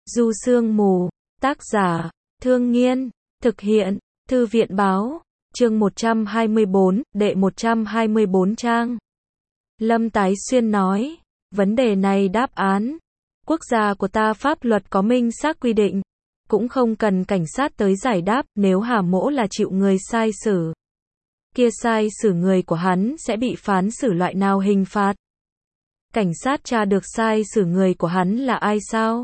Du Sương Mù, tác giả, Thương Nghiên, thực hiện, Thư viện Báo, chương 124, đệ 124 trang. Lâm Tái Xuyên nói, vấn đề này đáp án. Quốc gia của ta pháp luật có minh xác quy định, cũng không cần cảnh sát tới giải đáp, nếu Hà Mỗ là chịu người sai xử. Kia sai xử người của hắn sẽ bị phán xử loại nào hình phạt? Cảnh sát tra được sai xử người của hắn là ai sao?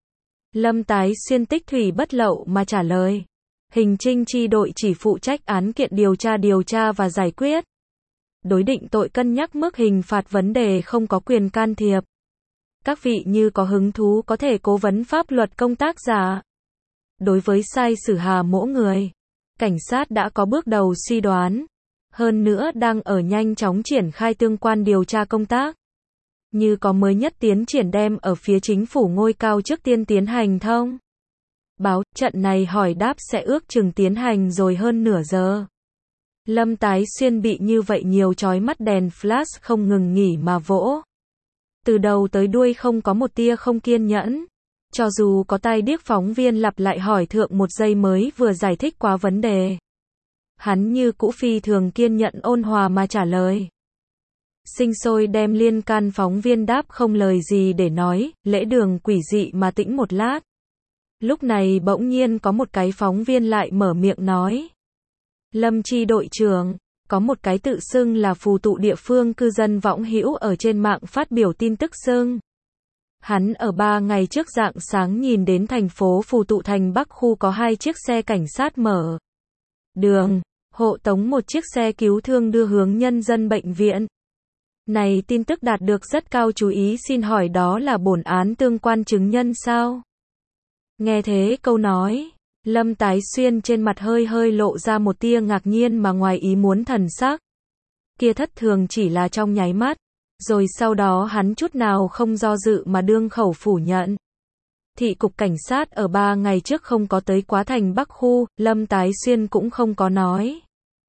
Lâm Tái Xuyên tích thủy bất lậu mà trả lời. Hình trinh chi đội chỉ phụ trách án kiện điều tra và giải quyết. Đối định tội cân nhắc mức hình phạt vấn đề không có quyền can thiệp. Các vị như có hứng thú có thể cố vấn pháp luật công tác giả. Đối với sai xử Hà Mỗ người, cảnh sát đã có bước đầu suy đoán. Hơn nữa đang ở nhanh chóng triển khai tương quan điều tra công tác. Như có mới nhất tiến triển đem ở phía chính phủ ngôi cao trước tiên tiến hành thông báo, trận này hỏi đáp sẽ ước chừng tiến hành rồi hơn nửa giờ. Lâm Tái Xuyên bị như vậy nhiều chói mắt đèn flash không ngừng nghỉ mà vỗ. Từ đầu tới đuôi không có một tia không kiên nhẫn. Cho dù có tai điếc phóng viên lặp lại hỏi thượng một giây mới vừa giải thích quá vấn đề. Hắn như cũ phi thường kiên nhẫn ôn hòa mà trả lời. Sinh sôi đem liên can phóng viên đáp không lời gì để nói, lễ đường quỷ dị mà tĩnh một lát. Lúc này bỗng nhiên có một cái phóng viên lại mở miệng nói. Lâm chi đội trưởng, có một cái tự xưng là phù tụ địa phương cư dân võng hữu ở trên mạng phát biểu tin tức xưng. Hắn ở 3 ngày trước rạng sáng nhìn đến thành phố phù tụ thành Bắc khu có 2 chiếc xe cảnh sát mở đường, hộ tống một chiếc xe cứu thương đưa hướng nhân dân bệnh viện. Này tin tức đạt được rất cao chú ý, xin hỏi đó là bổn án tương quan chứng nhân sao? Nghe thế câu nói, Lâm Tái Xuyên trên mặt hơi lộ ra một tia ngạc nhiên mà ngoài ý muốn thần sắc. Kia thất thường chỉ là trong nháy mắt, rồi sau đó hắn chút nào không do dự mà đương khẩu phủ nhận. Thị cục cảnh sát ở 3 ngày trước không có tới quá thành Bắc khu, Lâm Tái Xuyên cũng không có nói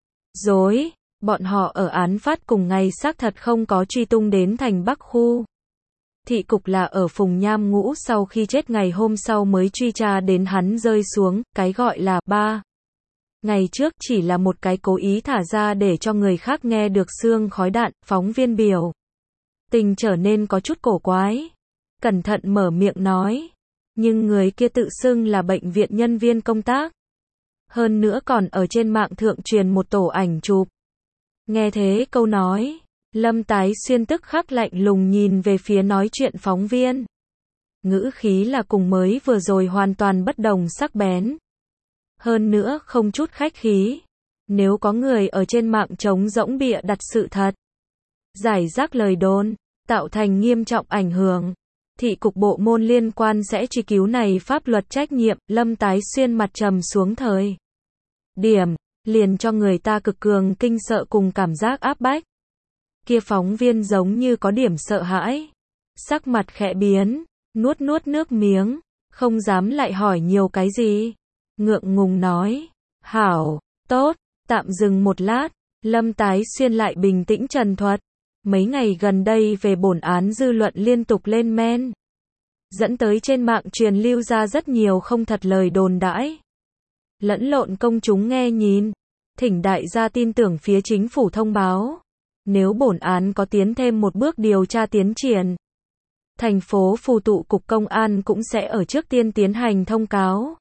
dối. Bọn họ ở án phát cùng ngày xác thật không có truy tung đến thành Bắc khu. Thị cục là ở Phùng Nham Ngũ sau khi chết ngày hôm sau mới truy tra đến hắn rơi xuống, cái gọi là 3 ngày trước chỉ là một cái cố ý thả ra để cho người khác nghe được xương khói đạn, phóng viên biểu. Tình trở nên có chút cổ quái. Cẩn thận mở miệng nói. Nhưng người kia tự xưng là bệnh viện nhân viên công tác. Hơn nữa còn ở trên mạng thượng truyền một tổ ảnh chụp. Nghe thế câu nói, Lâm Tái Xuyên tức khắc lạnh lùng nhìn về phía nói chuyện phóng viên. Ngữ khí là cùng mới vừa rồi hoàn toàn bất đồng sắc bén. Hơn nữa không chút khách khí. Nếu có người ở trên mạng trống rỗng bịa đặt sự thật, giải rác lời đồn, tạo thành nghiêm trọng ảnh hưởng, thị cục bộ môn liên quan sẽ truy cứu này pháp luật trách nhiệm. Lâm Tái Xuyên mặt trầm xuống thời điểm, liền cho người ta cực cường kinh sợ cùng cảm giác áp bách. Kia phóng viên giống như có điểm sợ hãi, sắc mặt khẽ biến, nuốt nước miếng, không dám lại hỏi nhiều cái gì. Ngượng ngùng nói, hảo, tốt, tạm dừng một lát, Lâm Tái Xuyên lại bình tĩnh trần thuật. Mấy ngày gần đây về bổn án dư luận liên tục lên men, dẫn tới trên mạng truyền lưu ra rất nhiều không thật lời đồn đãi, lẫn lộn công chúng nghe nhìn. Thỉnh đại gia tin tưởng phía chính phủ thông báo. Nếu bổn án có tiến thêm một bước điều tra tiến triển, thành phố phù tụ cục công an cũng sẽ ở trước tiên tiến hành thông cáo.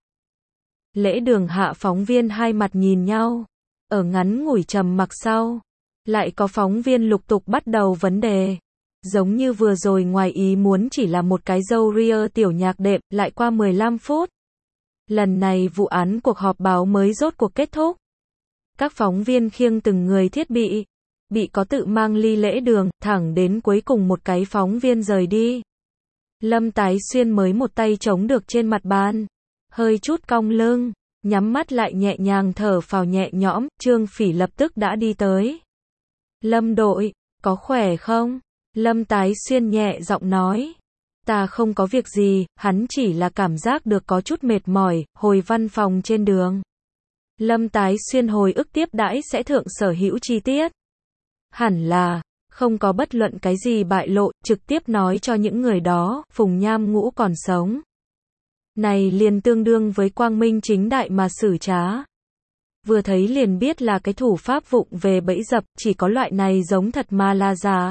Lễ đường hạ phóng viên hai mặt nhìn nhau. Ở ngắn ngủi trầm mặc sau, lại có phóng viên lục tục bắt đầu vấn đề. Giống như vừa rồi ngoài ý muốn chỉ là một cái dâu ria tiểu nhạc đệm, lại qua 15 phút. Lần này vụ án cuộc họp báo mới rốt cuộc kết thúc. Các phóng viên khiêng từng người thiết bị có tự mang ly lễ đường, thẳng đến cuối cùng một cái phóng viên rời đi. Lâm Tái Xuyên mới một tay chống được trên mặt bàn, hơi chút cong lưng, nhắm mắt lại nhẹ nhàng thở phào nhẹ nhõm. Trương Phỉ lập tức đã đi tới. Lâm đội, có khỏe không? Lâm Tái Xuyên nhẹ giọng nói. Ta không có việc gì, hắn chỉ là cảm giác được có chút mệt mỏi, hồi văn phòng trên đường. Lâm Tái Xuyên hồi ức tiếp đãi sẽ thượng sở hữu chi tiết. Hẳn là, không có bất luận cái gì bại lộ, trực tiếp nói cho những người đó, Phùng Nham Ngũ còn sống. này liền tương đương với quang minh chính đại mà xử trá. Vừa thấy liền biết là cái thủ pháp vụng về bẫy dập, chỉ có loại này giống thật mà là giả.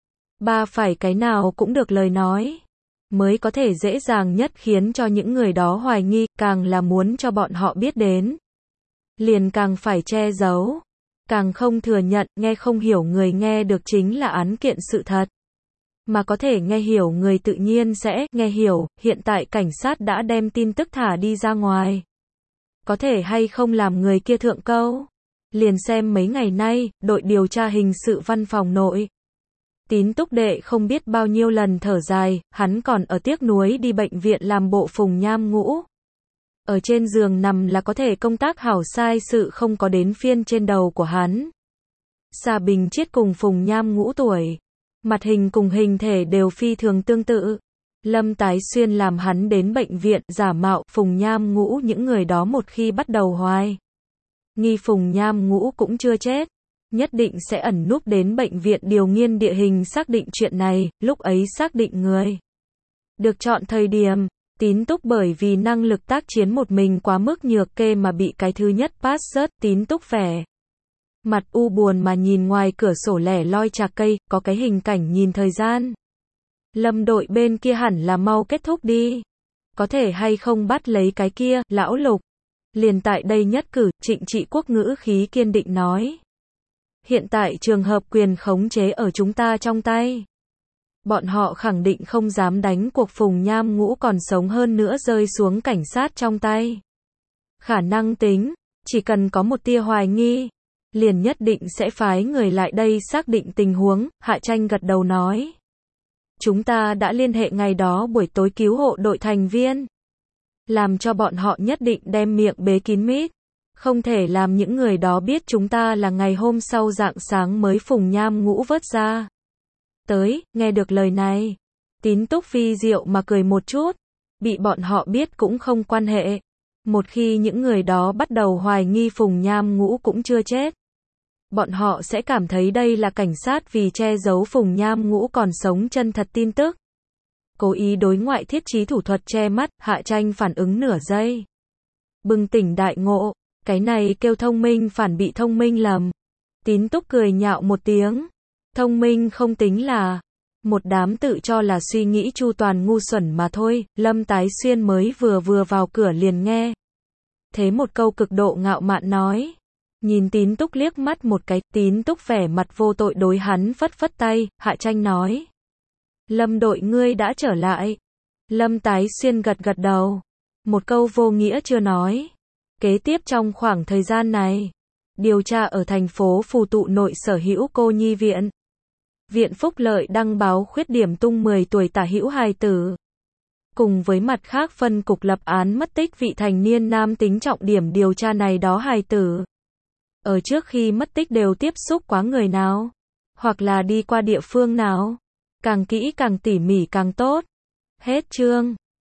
Ba phải cái nào cũng được lời nói, mới có thể dễ dàng nhất khiến cho những người đó hoài nghi, càng là muốn cho bọn họ biết đến. Liền càng phải che giấu, càng không thừa nhận, nghe không hiểu người nghe được chính là án kiện sự thật. Mà có thể nghe hiểu người tự nhiên sẽ nghe hiểu, hiện tại cảnh sát đã đem tin tức thả đi ra ngoài. Có thể hay không làm người kia thượng câu? Liền xem mấy ngày nay, đội điều tra hình sự văn phòng nội. Tín Túc đệ không biết bao nhiêu lần thở dài, hắn còn ở tiếc nuối đi bệnh viện làm bộ Phùng Nham Ngũ. Ở trên giường nằm là có thể công tác hảo sai sự không có đến phiên trên đầu của hắn. Xà Bình Chiết cùng Phùng Nham Ngũ tuổi, mặt hình cùng hình thể đều phi thường tương tự. Lâm Tái Xuyên làm hắn đến bệnh viện, giả mạo Phùng Nham Ngũ, những người đó một khi bắt đầu hoài nghi Phùng Nham Ngũ cũng chưa chết, nhất định sẽ ẩn núp đến bệnh viện điều nghiên địa hình xác định chuyện này, lúc ấy xác định người được chọn thời điểm, Tín Túc bởi vì năng lực tác chiến một mình quá mức nhược kê mà bị cái thứ nhất pass rớt. Tín Túc vẻ mặt u buồn mà nhìn ngoài cửa sổ lẻ loi chạc cây, có cái hình cảnh nhìn thời gian. Lâm đội bên kia hẳn là mau kết thúc đi. Có thể hay không bắt lấy cái kia, lão Lục. Liền tại đây nhất cử, Trịnh Trị Quốc ngữ khí kiên định nói. Hiện tại trường hợp quyền khống chế ở chúng ta trong tay. Bọn họ khẳng định không dám đánh cuộc Phùng Nham Ngũ còn sống hơn nữa rơi xuống cảnh sát trong tay. Khả năng tính, chỉ cần có một tia hoài nghi, liền nhất định sẽ phái người lại đây xác định tình huống. Hạ Tranh gật đầu nói. Chúng ta đã liên hệ ngày đó buổi tối cứu hộ đội thành viên. Làm cho bọn họ nhất định đem miệng bế kín mít. Không thể làm những người đó biết chúng ta là ngày hôm sau rạng sáng mới Phùng Nham Ngũ vớt ra. Tới, nghe được lời này. Tín Túc phi diệu mà cười một chút. Bị bọn họ biết cũng không quan hệ. Một khi những người đó bắt đầu hoài nghi Phùng Nham Ngũ cũng chưa chết. Bọn họ sẽ cảm thấy đây là cảnh sát vì che giấu Phùng Nham Ngũ còn sống chân thật tin tức. Cố ý đối ngoại thiết trí thủ thuật che mắt. Hạ Tranh phản ứng nửa giây. Bừng tỉnh đại ngộ. Cái này kêu thông minh phản bị thông minh lầm. Tín Túc cười nhạo một tiếng. Thông minh không tính là một đám tự cho là suy nghĩ chu toàn ngu xuẩn mà thôi. Lâm Tái Xuyên mới vừa vào cửa liền nghe thế một câu cực độ ngạo mạn nói. Nhìn Tín Túc liếc mắt một cái, Tín Túc vẻ mặt vô tội đối hắn phất phất tay. Hạ Tranh nói. Lâm đội ngươi đã trở lại. Lâm Tái Xuyên gật gật đầu. Một câu vô nghĩa chưa nói. Kế tiếp trong khoảng thời gian này, điều tra ở thành phố Phù Tụ nội sở hữu cô nhi viện. Viện Phúc Lợi đăng báo khuyết điểm tung 10 tuổi tả hữu hài tử. Cùng với mặt khác phân cục lập án mất tích vị thành niên nam tính trọng điểm điều tra này đó hài tử. Ở trước khi mất tích đều tiếp xúc quá người nào, hoặc là đi qua địa phương nào. Càng kỹ càng tỉ mỉ càng tốt. Hết chương.